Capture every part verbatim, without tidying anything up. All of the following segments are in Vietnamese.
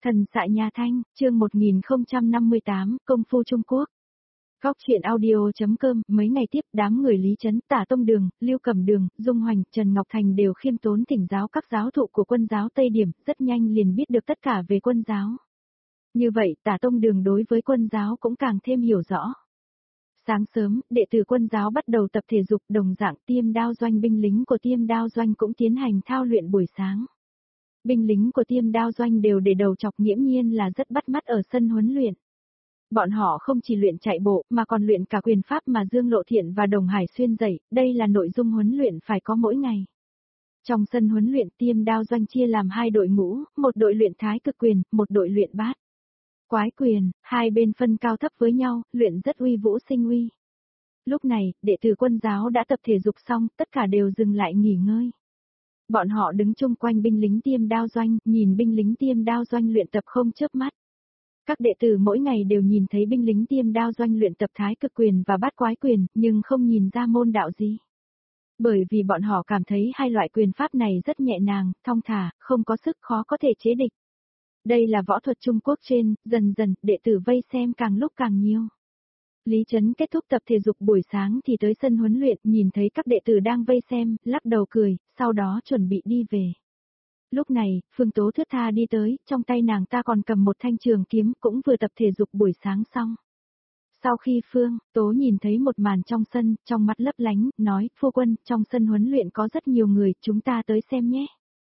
Thần xạ nhà Thanh, chương một nghìn không trăm năm mươi tám, Công phu Trung Quốc. Góc truyện audio.com, mấy ngày tiếp đám người Lý Trấn, Tả Tông Đường, Lưu Cẩm Đường, Dung Hoành, Trần Ngọc Thành đều khiêm tốn thỉnh giáo các giáo thụ của quân giáo Tây Điểm, rất nhanh liền biết được tất cả về quân giáo. Như vậy, Tả Tông Đường đối với quân giáo cũng càng thêm hiểu rõ. Sáng sớm, đệ tử quân giáo bắt đầu tập thể dục, đồng dạng Tiêm Đao Doanh binh lính của Tiêm Đao Doanh cũng tiến hành thao luyện buổi sáng. Binh lính của Tiêm Đao Doanh đều để đầu chọc nghiễm nhiên là rất bắt mắt ở sân huấn luyện. Bọn họ không chỉ luyện chạy bộ mà còn luyện cả quyền pháp mà Dương Lộ Thiện và Đồng Hải Xuyên dạy, đây là nội dung huấn luyện phải có mỗi ngày. Trong sân huấn luyện Tiêm Đao Doanh chia làm hai đội ngũ, một đội luyện thái cực quyền, một đội luyện bát quái quyền, hai bên phân cao thấp với nhau, luyện rất uy vũ sinh uy. Lúc này, đệ tử quân giáo đã tập thể dục xong, tất cả đều dừng lại nghỉ ngơi. Bọn họ đứng chung quanh binh lính Tiêm Đao Doanh, nhìn binh lính Tiêm Đao Doanh luyện tập không chớp mắt. Các đệ tử mỗi ngày đều nhìn thấy binh lính Tiêm Đao Doanh luyện tập thái cực quyền và bát quái quyền, nhưng không nhìn ra môn đạo gì. Bởi vì bọn họ cảm thấy hai loại quyền pháp này rất nhẹ nhàng, thong thả, không có sức khó có thể chế địch. Đây là võ thuật Trung Quốc trên, dần dần, đệ tử vây xem càng lúc càng nhiều. Lý Trấn kết thúc tập thể dục buổi sáng thì tới sân huấn luyện, nhìn thấy các đệ tử đang vây xem, lắc đầu cười, sau đó chuẩn bị đi về. Lúc này, Phương Tố thướt tha đi tới, trong tay nàng ta còn cầm một thanh trường kiếm, cũng vừa tập thể dục buổi sáng xong. Sau khi Phương Tố nhìn thấy một màn trong sân, trong mắt lấp lánh, nói, phu quân, trong sân huấn luyện có rất nhiều người, chúng ta tới xem nhé.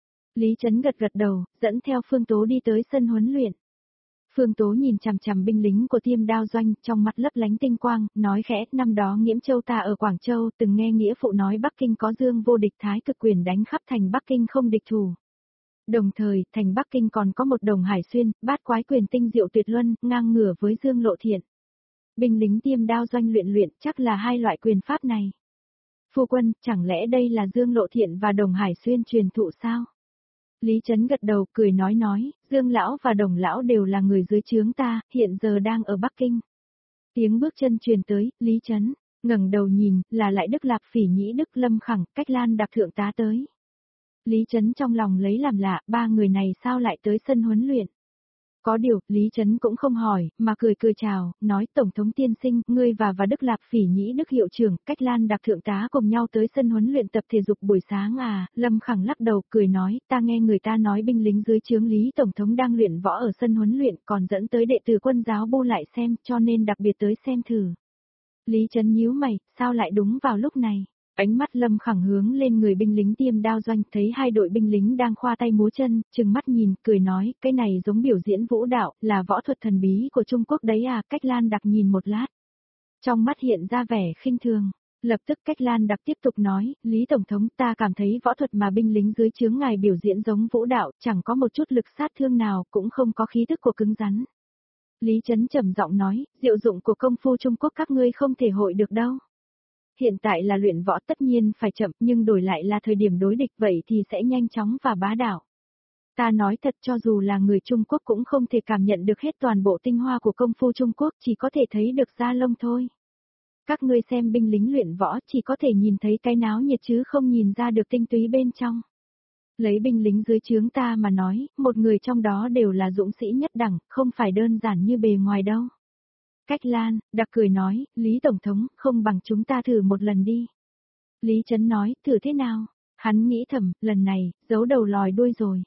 Lý Trấn gật gật đầu, dẫn theo Phương Tố đi tới sân huấn luyện. Phương Tố nhìn chằm chằm binh lính của Tiêm Đao Doanh, trong mắt lấp lánh tinh quang, nói khẽ, năm đó Nghiễm Châu ta ở Quảng Châu, từng nghe nghĩa phụ nói Bắc Kinh có Dương vô địch thái cực quyền đánh khắp thành Bắc Kinh không địch thủ. Đồng thời, thành Bắc Kinh còn có một Đồng Hải Xuyên, bát quái quyền tinh diệu tuyệt luân, ngang ngửa với Dương Lộ Thiện. Binh lính Tiêm Đao Doanh luyện luyện chắc là hai loại quyền pháp này. Phu quân, chẳng lẽ đây là Dương Lộ Thiện và Đồng Hải Xuyên truyền thụ sao? Lý Trấn gật đầu, cười nói nói, Dương Lão và Đồng Lão đều là người dưới trướng ta, hiện giờ đang ở Bắc Kinh. Tiếng bước chân truyền tới, Lý Trấn ngẩng đầu nhìn, là lại Đức Lạp Phỉ Nhĩ Đức Lâm Khẳng, Cách Lan Đặc thượng tá tới. Lý Trấn trong lòng lấy làm lạ, ba người này sao lại tới sân huấn luyện? Có điều, Lý Trấn cũng không hỏi, mà cười cười chào, nói Tổng thống tiên sinh, ngươi và và Đức Lạp Phỉ Nhĩ Đức hiệu trưởng, Cách Lan Đặc thượng tá cùng nhau tới sân huấn luyện tập thể dục buổi sáng à, Lâm Khẳng lắc đầu, cười nói, ta nghe người ta nói binh lính dưới trướng Lý Tổng thống đang luyện võ ở sân huấn luyện, còn dẫn tới đệ tử quân giáo bu lại xem, cho nên đặc biệt tới xem thử. Lý Trấn nhíu mày, sao lại đúng vào lúc này? Ánh mắt Lâm Khẳng hướng lên người binh lính Tiêm Đao Doanh, thấy hai đội binh lính đang khoa tay múa chân, trừng mắt nhìn, cười nói, cái này giống biểu diễn vũ đạo, là võ thuật thần bí của Trung Quốc đấy à, Cách Lan Đặc nhìn một lát. Trong mắt hiện ra vẻ khinh thường, lập tức Cách Lan Đặc tiếp tục nói, Lý Tổng thống, ta cảm thấy võ thuật mà binh lính dưới trướng ngài biểu diễn giống vũ đạo, chẳng có một chút lực sát thương nào, cũng không có khí tức của cứng rắn. Lý Trấn trầm giọng nói, diệu dụng của công phu Trung Quốc các ngươi không thể hội được đâu. Hiện tại là luyện võ tất nhiên phải chậm, nhưng đổi lại là thời điểm đối địch vậy thì sẽ nhanh chóng và bá đạo. Ta nói thật, cho dù là người Trung Quốc cũng không thể cảm nhận được hết toàn bộ tinh hoa của công phu Trung Quốc, chỉ có thể thấy được da lông thôi. Các ngươi xem binh lính luyện võ chỉ có thể nhìn thấy cái náo nhiệt chứ không nhìn ra được tinh túy bên trong. Lấy binh lính dưới trướng ta mà nói, một người trong đó đều là dũng sĩ nhất đẳng, không phải đơn giản như bề ngoài đâu. Cách Lan Đặc cười nói, Lý Tổng thống, không bằng chúng ta thử một lần đi. Lý Trấn nói, thử thế nào? Hắn nghĩ thầm, lần này, giấu đầu lòi đuôi rồi.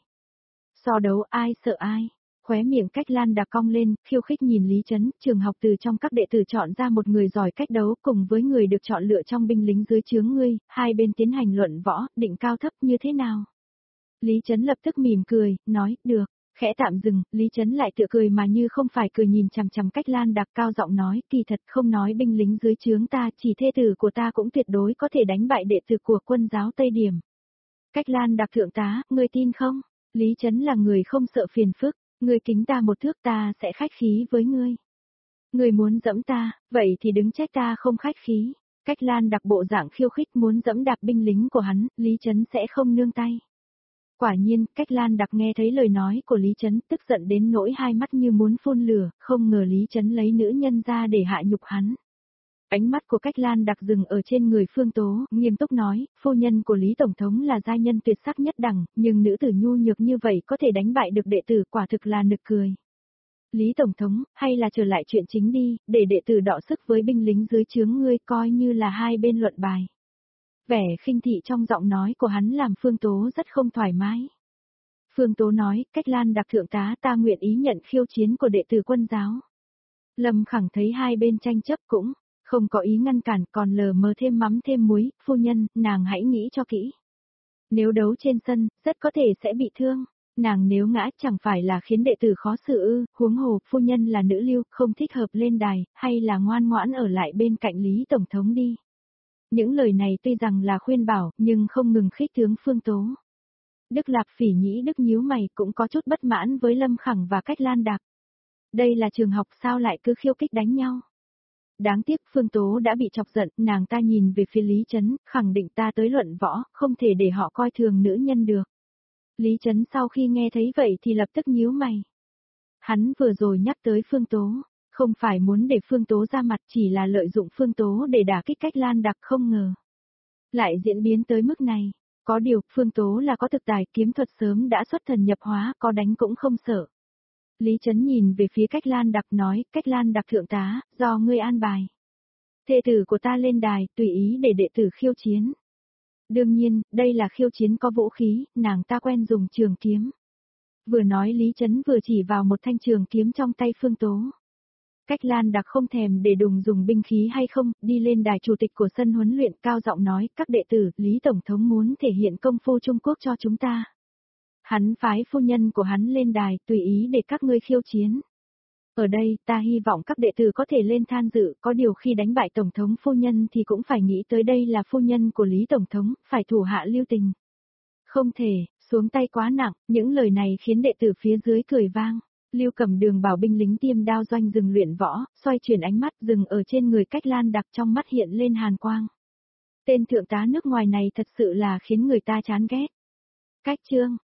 So đấu ai sợ ai? Khóe miệng Cách Lan Đặc cong lên, khiêu khích nhìn Lý Trấn, trường học từ trong các đệ tử chọn ra một người giỏi cách đấu cùng với người được chọn lựa trong binh lính dưới trướng ngươi, hai bên tiến hành luận võ, định cao thấp như thế nào? Lý Trấn lập tức mỉm cười, nói, được. Khẽ tạm dừng, Lý Trấn lại tựa cười mà như không phải cười nhìn chằm chằm Cách Lan Đặc, cao giọng nói, kỳ thật không nói binh lính dưới trướng ta, chỉ thê tử của ta cũng tuyệt đối có thể đánh bại đệ tử của quân giáo Tây Điểm. Cách Lan Đặc thượng tá, ngươi tin không? Lý Trấn là người không sợ phiền phức, ngươi kính ta một thước ta sẽ khách khí với ngươi. Ngươi muốn dẫm ta, vậy thì đứng trách ta không khách khí. Cách Lan Đặc bộ dạng khiêu khích muốn dẫm đạp binh lính của hắn, Lý Trấn sẽ không nương tay. Quả nhiên, Cách Lan Đặc nghe thấy lời nói của Lý Trấn, tức giận đến nỗi hai mắt như muốn phun lửa, không ngờ Lý Trấn lấy nữ nhân ra để hạ nhục hắn. Ánh mắt của Cách Lan đặc dừng ở trên người Phương Tố, nghiêm túc nói, phu nhân của Lý Tổng thống là giai nhân tuyệt sắc nhất đẳng, nhưng nữ tử nhu nhược như vậy có thể đánh bại được đệ tử, quả thực là nực cười. Lý Tổng thống, hay là trở lại chuyện chính đi, để đệ tử đọ sức với binh lính dưới trướng ngươi, coi như là hai bên luận bài. Vẻ khinh thị trong giọng nói của hắn làm Phương Tố rất không thoải mái. Phương Tố nói, Cách Lan đặc thượng tá, ta nguyện ý nhận khiêu chiến của đệ tử quân giáo. Lâm Khẳng thấy hai bên tranh chấp cũng không có ý ngăn cản, còn lờ mờ thêm mắm thêm muối, phu nhân, nàng hãy nghĩ cho kỹ. Nếu đấu trên sân, rất có thể sẽ bị thương. Nàng nếu ngã chẳng phải là khiến đệ tử khó xử ư, huống hồ, phu nhân là nữ lưu, không thích hợp lên đài, hay là ngoan ngoãn ở lại bên cạnh Lý Tổng thống đi. Những lời này tuy rằng là khuyên bảo, nhưng không ngừng khích tướng Phương Tố. Đức Lạp Phỉ nhĩ Đức nhíu mày cũng có chút bất mãn với Lâm Khẳng và Cách Lan Đạc. Đây là trường học sao lại cứ khiêu khích đánh nhau. Đáng tiếc Phương Tố đã bị chọc giận, nàng ta nhìn về phía Lý Trấn, khẳng định ta tới luận võ, không thể để họ coi thường nữ nhân được. Lý Trấn sau khi nghe thấy vậy thì lập tức nhíu mày. Hắn vừa rồi nhắc tới Phương Tố, không phải muốn để Phương Tố ra mặt, chỉ là lợi dụng Phương Tố để đả kích Cách Lan Đặc, không ngờ. Lại diễn biến tới mức này, có điều, Phương Tố là có thực tài, kiếm thuật sớm đã xuất thần nhập hóa, có đánh cũng không sợ. Lý Trấn nhìn về phía Cách Lan Đặc nói, Cách Lan Đặc thượng tá, do ngươi an bài. Thê tử của ta lên đài, tùy ý để đệ tử khiêu chiến. Đương nhiên, đây là khiêu chiến có vũ khí, nàng ta quen dùng trường kiếm. Vừa nói Lý Trấn vừa chỉ vào một thanh trường kiếm trong tay Phương Tố. Cách Lan Đặc không thèm để đùng dùng binh khí hay không, đi lên đài chủ tịch của sân huấn luyện cao giọng nói, các đệ tử, Lý Tổng thống muốn thể hiện công phu Trung Quốc cho chúng ta. Hắn phái phu nhân của hắn lên đài, tùy ý để các ngươi khiêu chiến. Ở đây, ta hy vọng các đệ tử có thể lên tham dự, có điều khi đánh bại Tổng thống phu nhân thì cũng phải nghĩ tới đây là phu nhân của Lý Tổng thống, phải thủ hạ lưu tình. Không thể, xuống tay quá nặng, những lời này khiến đệ tử phía dưới cười vang. Lưu Cẩm Đường bảo binh lính tiêm đao doanh dừng luyện võ, xoay chuyển ánh mắt dừng ở trên người Cách Lan Đặc, trong mắt hiện lên hàn quang. Tên thượng tá nước ngoài này thật sự là khiến người ta chán ghét. Cách Trương